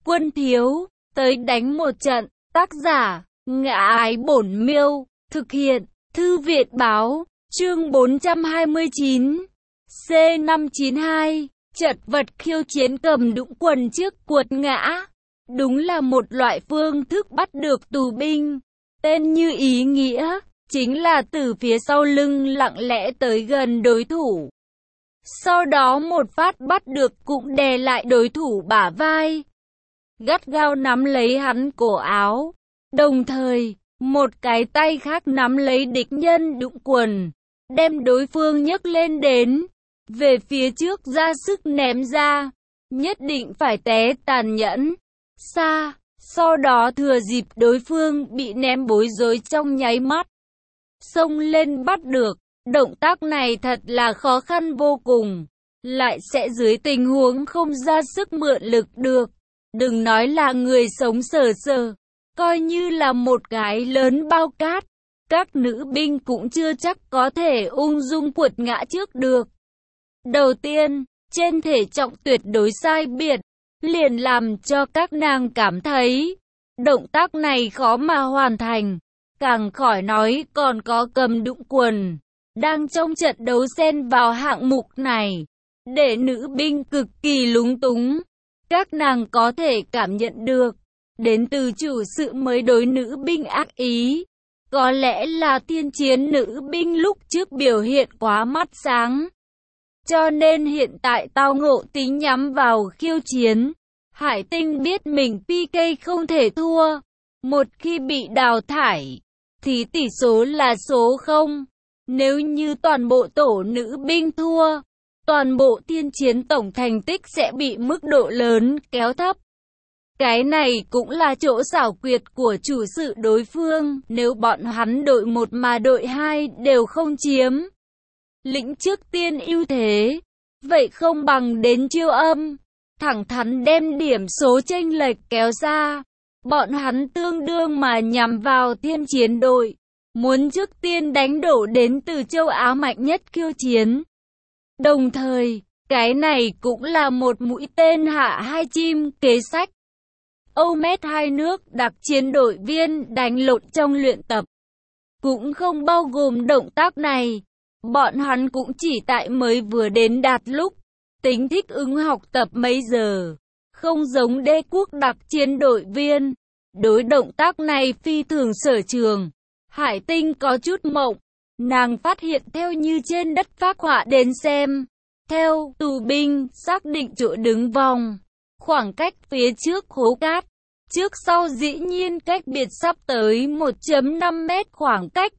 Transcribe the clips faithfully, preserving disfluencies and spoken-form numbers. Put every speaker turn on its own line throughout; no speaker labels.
Quân thiếu, tới đánh một trận. Tác giả, Ngã Ái Bổn Miêu. Thực hiện, Thư viện báo. Chương bốn trăm hai mươi chín. C năm chín hai. Chật vật khiêu chiến cầm đũng quần trước quật ngã. Đúng là một loại phương thức bắt được tù binh. Tên như ý nghĩa, chính là từ phía sau lưng lặng lẽ tới gần đối thủ. Sau đó một phát bắt được cũng đè lại đối thủ bả vai. Gắt gao nắm lấy hắn cổ áo. Đồng thời, một cái tay khác nắm lấy địch nhân đũng quần. Đem đối phương nhấc lên đến. Về phía trước ra sức ném ra. Nhất định phải té tàn nhẫn. Xa, sau đó thừa dịp đối phương bị ném bối rối trong nháy mắt. Xông lên bắt được. Động tác này thật là khó khăn vô cùng. Lại sẽ dưới tình huống không ra sức mượn lực được. Đừng nói là người sống sờ sờ. Coi như là một cái lớn bao cát. Các nữ binh cũng chưa chắc có thể ung dung quật ngã trước được. Đầu tiên, trên thể trọng tuyệt đối sai biệt. Liền làm cho các nàng cảm thấy động tác này khó mà hoàn thành. Càng khỏi nói còn có cầm đũng quần. Đang trong trận đấu xen vào hạng mục này. Để nữ binh cực kỳ lúng túng. Các nàng có thể cảm nhận được. Đến từ chủ sự mới đối nữ binh ác ý. Có lẽ là tiên chiến nữ binh lúc trước biểu hiện quá mắt sáng. Cho nên hiện tại tao ngộ tính nhắm vào khiêu chiến. Hải Tinh biết mình pê ca không thể thua. Một khi bị đào thải, thì tỷ số là số không. Nếu như toàn bộ tổ nữ binh thua, toàn bộ tiên chiến tổng thành tích sẽ bị mức độ lớn kéo thấp. Cái này cũng là chỗ xảo quyệt của chủ sự đối phương. Nếu bọn hắn đội một mà đội hai đều không chiếm lĩnh trước tiên ưu thế, vậy không bằng đến chiêu âm, thẳng thắn đem điểm số chênh lệch kéo ra. Bọn hắn tương đương mà nhằm vào thiên chiến đội, muốn trước tiên đánh đổ đến từ châu Á mạnh nhất khiêu chiến. Đồng thời, cái này cũng là một mũi tên hạ hai chim kế sách. Âu Met hai nước đặc chiến đội viên đánh lộn trong luyện tập. Cũng không bao gồm động tác này. Bọn hắn cũng chỉ tại mới vừa đến đạt lúc. Tính thích ứng học tập mấy giờ. Không giống đế quốc đặc chiến đội viên. Đối động tác này phi thường sở trường. Hải Tinh có chút mộng. Nàng phát hiện theo như trên đất phác họa đến xem. Theo tù binh xác định chỗ đứng vòng. Khoảng cách phía trước hố cát. Trước sau dĩ nhiên cách biệt sắp tới một phẩy năm mét khoảng cách.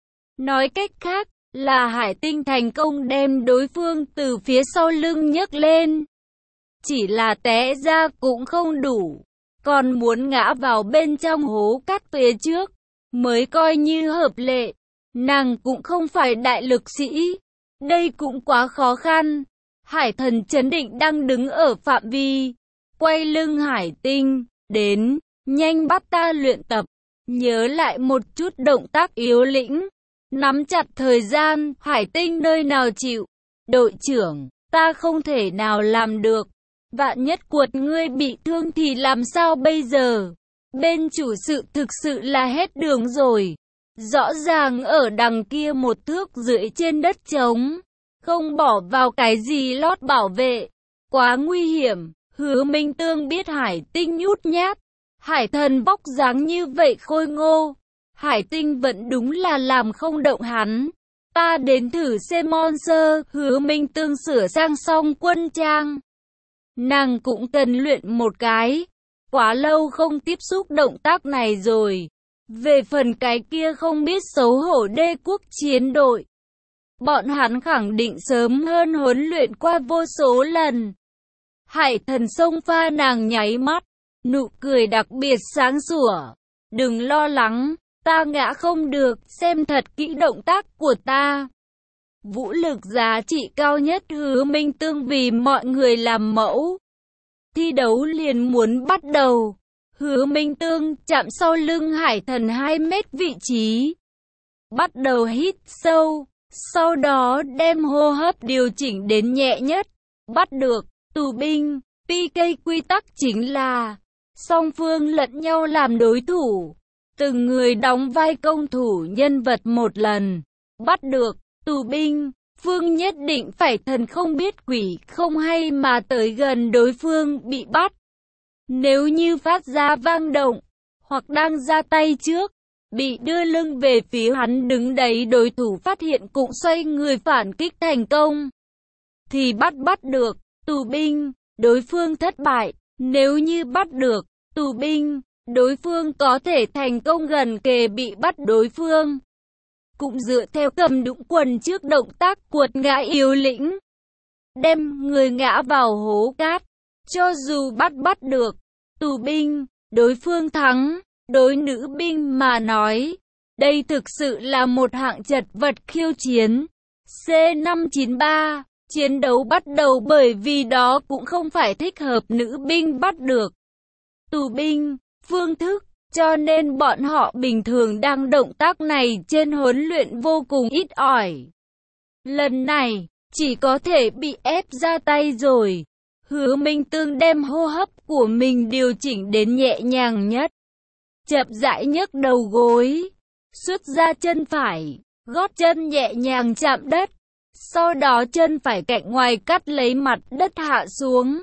Nói cách khác là Hải Tinh thành công đem đối phương từ phía sau lưng nhấc lên. Chỉ là té ra cũng không đủ. Còn muốn ngã vào bên trong hố cát phía trước mới coi như hợp lệ. Nàng cũng không phải đại lực sĩ. Đây cũng quá khó khăn. Hải Thần chấn định đang đứng ở phạm vi. Quay lưng Hải Tinh. Đến, nhanh bắt ta luyện tập. Nhớ lại một chút động tác yếu lĩnh. Nắm chặt thời gian. Hải Tinh nơi nào chịu. Đội trưởng, ta không thể nào làm được. Vạn nhất quật ngươi bị thương thì làm sao bây giờ? Bên chủ sự thực sự là hết đường rồi. Rõ ràng ở đằng kia một thước rưỡi trên đất trống. Không bỏ vào cái gì lót bảo vệ. Quá nguy hiểm. Hứa Minh Tương biết Hải Tinh nhút nhát. Hải Thần vóc dáng như vậy khôi ngô. Hải Tinh vẫn đúng là làm không động hắn. Ta đến thử xem monster. Hứa Minh Tương sửa sang xong quân trang. Nàng cũng cần luyện một cái. Quá lâu không tiếp xúc động tác này rồi. Về phần cái kia không biết xấu hổ đế quốc chiến đội. Bọn hắn khẳng định sớm hơn huấn luyện qua vô số lần. Hải Thần xông pha nàng nháy mắt. Nụ cười đặc biệt sáng sủa. Đừng lo lắng. Ta ngã không được. Xem thật kỹ động tác của ta. Vũ lực giá trị cao nhất Hứa Minh Tương vì mọi người làm mẫu. Thi đấu liền muốn bắt đầu. Hứa Minh Tương chạm sau lưng Hải Thần hai mét vị trí. Bắt đầu hít sâu. Sau đó đem hô hấp điều chỉnh đến nhẹ nhất. Bắt được. Tù binh. pê ca quy tắc chính là song phương lẫn nhau làm đối thủ. Từng người đóng vai công thủ nhân vật một lần. Bắt được, tù binh, Phương nhất định phải thần không biết quỷ không hay mà tới gần đối phương bị bắt. Nếu như phát ra vang động, hoặc đang ra tay trước, bị đưa lưng về phía hắn đứng đấy đối thủ phát hiện cũng xoay người phản kích thành công, thì bắt bắt được, tù binh, đối phương thất bại. Nếu như bắt được, tù binh, đối phương có thể thành công gần kề bị bắt đối phương. Cũng dựa theo cầm đũng quần trước động tác cuột ngã yếu lĩnh, đem người ngã vào hố cát. Cho dù bắt bắt được, tù binh, đối phương thắng. Đối nữ binh mà nói, đây thực sự là một hạng chật vật khiêu chiến. C năm chín ba, chiến đấu bắt đầu bởi vì đó cũng không phải thích hợp nữ binh bắt được tù binh, phương thức, cho nên bọn họ bình thường đang động tác này trên huấn luyện vô cùng ít ỏi. Lần này, chỉ có thể bị ép ra tay rồi. Hứa Minh Tương đem hô hấp của mình điều chỉnh đến nhẹ nhàng nhất. Chậm rãi nhấc đầu gối, xuất ra chân phải, gót chân nhẹ nhàng chạm đất. Sau đó chân phải cạnh ngoài cắt lấy mặt đất hạ xuống.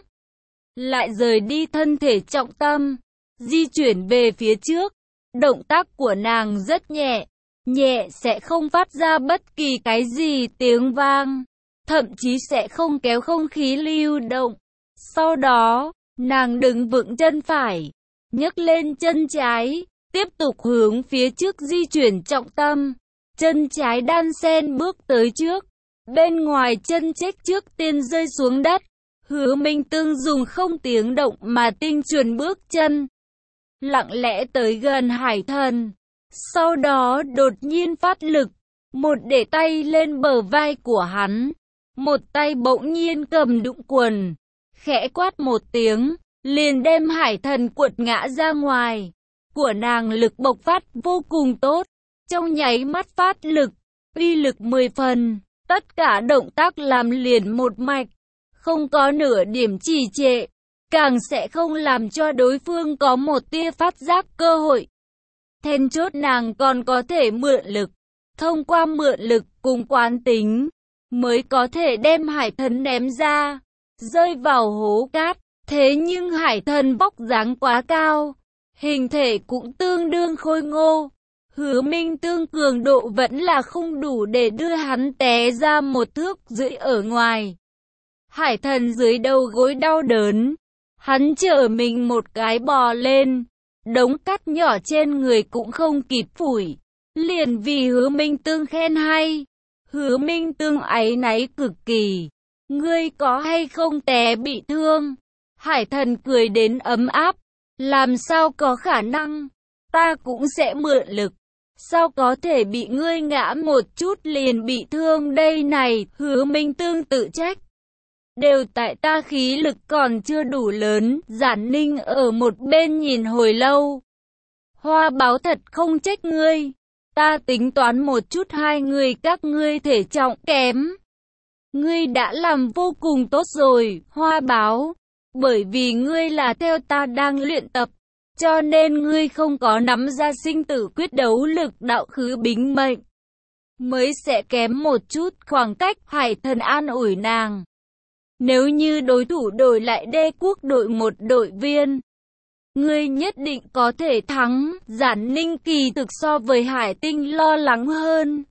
Lại rời đi thân thể trọng tâm, di chuyển về phía trước. Động tác của nàng rất nhẹ, nhẹ sẽ không phát ra bất kỳ cái gì tiếng vang, thậm chí sẽ không kéo không khí lưu động. Sau đó, nàng đứng vững chân phải, nhấc lên chân trái, tiếp tục hướng phía trước di chuyển trọng tâm. Chân trái đan sen bước tới trước, bên ngoài chân chếch trước tiên rơi xuống đất. Hứa Minh Tương dùng không tiếng động mà tinh chuẩn bước chân, lặng lẽ tới gần Hải Thần. Sau đó đột nhiên phát lực, một để tay lên bờ vai của hắn, một tay bỗng nhiên cầm đũng quần, khẽ quát một tiếng, liền đem Hải Thần quật ngã ra ngoài. Của nàng lực bộc phát vô cùng tốt, trong nháy mắt phát lực, uy lực mười phần, tất cả động tác làm liền một mạch, không có nửa điểm trì trệ, càng sẽ không làm cho đối phương có một tia phát giác cơ hội. Then chốt nàng còn có thể mượn lực, thông qua mượn lực cùng quán tính, mới có thể đem Hải Thần ném ra, rơi vào hố cát. Thế nhưng Hải Thần vóc dáng quá cao, hình thể cũng tương đương khôi ngô. Hứa Minh Tương cường độ vẫn là không đủ để đưa hắn té ra một thước rưỡi ở ngoài. Hải Thần dưới đầu gối đau đớn, hắn trở mình một cái bò lên, đống cát nhỏ trên người cũng không kịp phủi, liền vì Hứa Minh Tương khen hay. Hứa Minh Tương áy náy cực kỳ, ngươi có hay không té bị thương? Hải Thần cười đến ấm áp, làm sao có khả năng, ta cũng sẽ mượn lực, sao có thể bị ngươi ngã một chút liền bị thương đây này. Hứa Minh Tương tự trách, đều tại ta khí lực còn chưa đủ lớn. Giản Ninh ở một bên nhìn hồi lâu, Hoa Báo thật không trách ngươi, ta tính toán một chút hai người các ngươi thể trọng kém, ngươi đã làm vô cùng tốt rồi. Hoa Báo, bởi vì ngươi là theo ta đang luyện tập, cho nên ngươi không có nắm ra sinh tử quyết đấu lực đạo khứ bính mệnh, mới sẽ kém một chút khoảng cách. Hải Thần an ủi nàng, nếu như đối thủ đổi lại Đế Quốc đội một đội viên, ngươi nhất định có thể thắng. Giản Ninh kỳ thực so với Hải Tinh lo lắng hơn,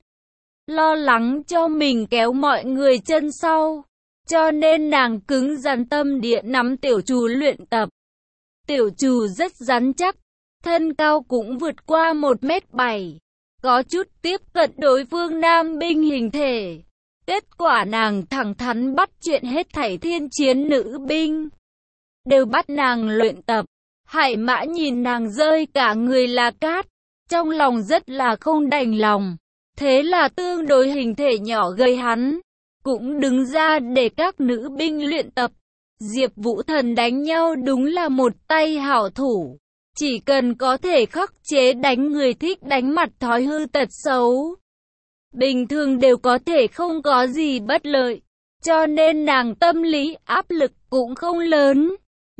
lo lắng cho mình kéo mọi người chân sau, cho nên nàng cứng rắn tâm địa nắm tiểu trù luyện tập. Tiểu trù rất rắn chắc, thân cao cũng vượt qua một mét bảy, có chút tiếp cận đối phương nam binh hình thể. Kết quả nàng thẳng thắn bắt chuyện hết thảy thiên chiến nữ binh, đều bắt nàng luyện tập. Hải Mã nhìn nàng rơi cả người là cát, trong lòng rất là không đành lòng. Thế là tương đối hình thể nhỏ gầy hắn cũng đứng ra để các nữ binh luyện tập. Diệp Vũ Thần đánh nhau đúng là một tay hảo thủ, chỉ cần có thể khắc chế đánh người thích đánh mặt thói hư tật xấu, bình thường đều có thể không có gì bất lợi, cho nên nàng tâm lý áp lực cũng không lớn.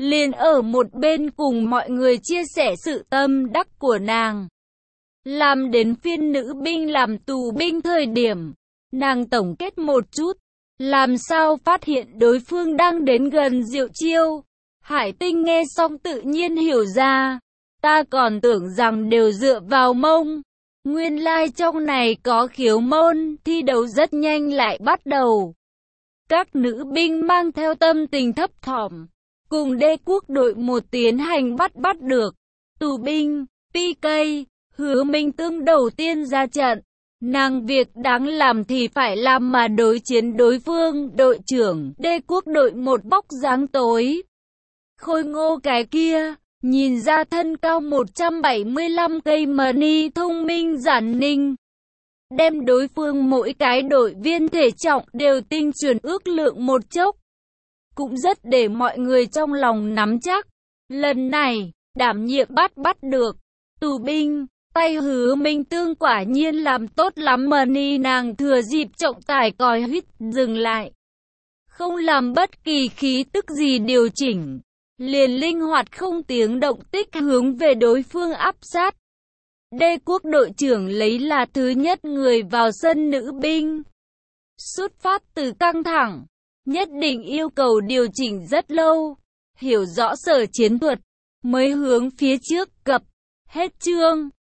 liền ở một bên cùng mọi người chia sẻ sự tâm đắc của nàng. Làm đến phiên nữ binh làm tù binh thời điểm, nàng tổng kết một chút, làm sao phát hiện đối phương đang đến gần Diệu Chiêu. Hải Tinh nghe xong tự nhiên hiểu ra, ta còn tưởng rằng đều dựa vào mông. Nguyên lai trong này có khiếu môn, thi đấu rất nhanh lại bắt đầu. Các nữ binh mang theo tâm tình thấp thỏm, cùng đế quốc đội một tiến hành bắt bắt được. Tù binh, pê ca, Hứa Minh Tương đầu tiên ra trận. Nàng việc đáng làm thì phải làm mà đối chiến đối phương. Đội trưởng đế quốc đội một bóc dáng tối khôi ngô cái kia, nhìn ra thân cao một trăm bảy mươi lăm cây mà ni thông minh giản ninh. Đem đối phương mỗi cái đội viên thể trọng đều tinh chuẩn ước lượng một chốc. Cũng rất để mọi người trong lòng nắm chắc. Lần này, đảm nhiệm bắt bắt được. Tù binh, tay Hứa Minh Tương quả nhiên làm tốt lắm mà ni nàng thừa dịp trọng tài còi huýt dừng lại. Không làm bất kỳ khí tức gì điều chỉnh. Liền linh hoạt không tiếng động tích hướng về đối phương áp sát. Đế quốc đội trưởng lấy là thứ nhất người vào sân nữ binh. Xuất phát từ căng thẳng, nhất định yêu cầu điều chỉnh rất lâu, hiểu rõ sở chiến thuật, mới hướng phía trước cập. Hết chương.